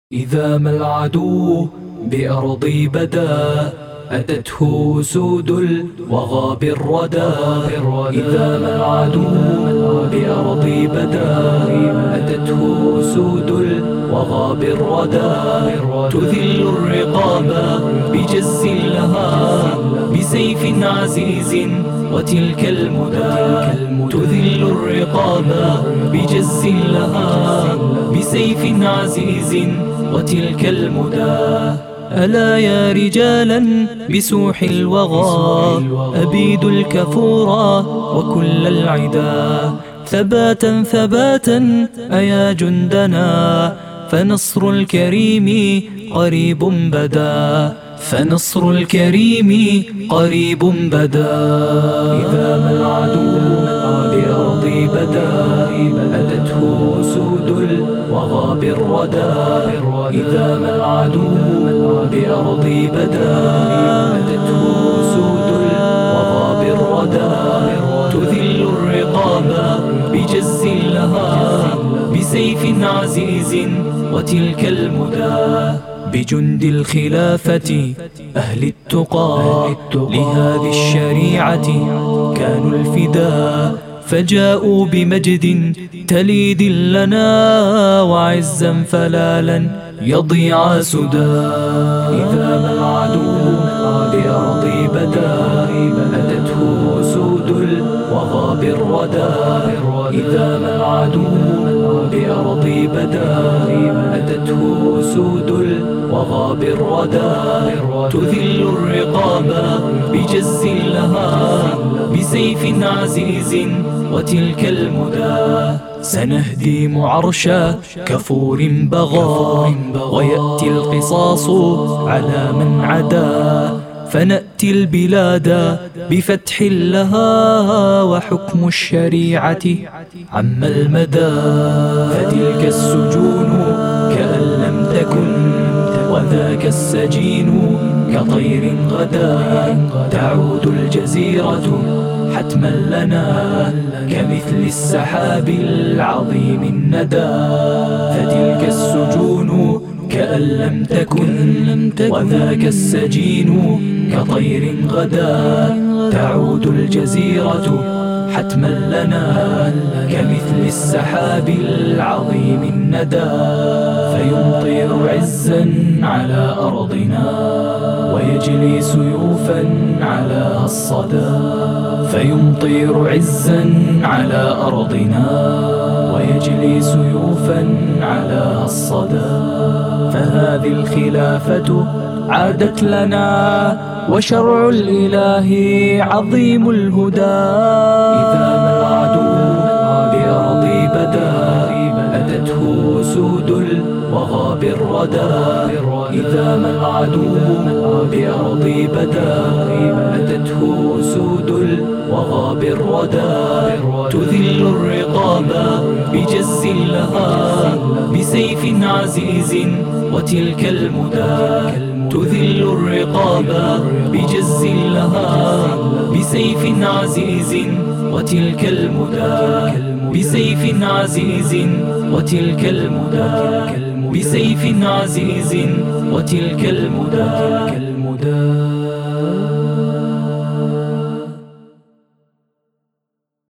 إذا ما العدو بأرضي بدا أتته أسود الوغى بالردى. إذا ما العدو بأرضي بدا أتته أسود الوغى بالردى. تذل الرقاب بجز لها بسيف عزيز وتلك المدى. تذل الرقاب بجز لها بسيف عزيز وتلك المدى. ألا يا رجالا بسوح الوغى أبيد الكفورا وكل العدا. ثباتا ثباتا أيا جندنا فنصر الكريم قريب بدا. فنصر الكريم قريب بدا. إذا ما العدو بأرضي بدا أتته أسود الوغى بالردى. إذا ما العدو بأرضي بدا أتته أسود الوغى بالردى. تذل الرقاب بجز لها بسيف عزيز وتلك المدى. بجند الخلافة أهل التقى لهذه الشريعة كانوا الفداء. فجاءوا بمجد تليد لنا وعزا فلا لن يضيع سدى. إذا ما العدو بأرضي بدا أتته أسود الوغى بالردى. إذا ما العدو بأرضي بدا أتته أسود الوغى بالردى. تذل الرقاب بجز لها بسيف عزيز وتلك المدى. سنهدم عرش كفور بغى ويأتي القصاص على من عدا. فنأتي البلاد بفتح لها وحكم الشريعة عم المدى. فتلك السجون كأن لم تكن وذاك السجين كطير غدا. تعود الجزيرة حتما لنا كمثل السحاب العظيم الندى. فتلك السجون كأن لم تكن وذاك السجين كطير غدا. تعود الجزيرة حتما لنا كمثل السحاب العظيم الندى. فيمطر عزا على أرضنا ويجلي سيوفا على الصدى. فيمطر عزا على أرضنا ويجلي سيوفا على الصدى. فهذه الخلافة عادت لنا وشرع الإله عظيم الهدى. إذا ما العدو بأرضي بدا أتته أسود الوغى بالردى. إذا ما العدو بأرضي بدا أتته أسود الوغى بالردى. تذل الرقاب بجز لها بسيف عزيز وتلك المدى. تذل الرقاب بجز لها بسيف عزيز وتلك المدى. بسيف عزيز وتلك المدى. بسيف عزيز وتلك المدى.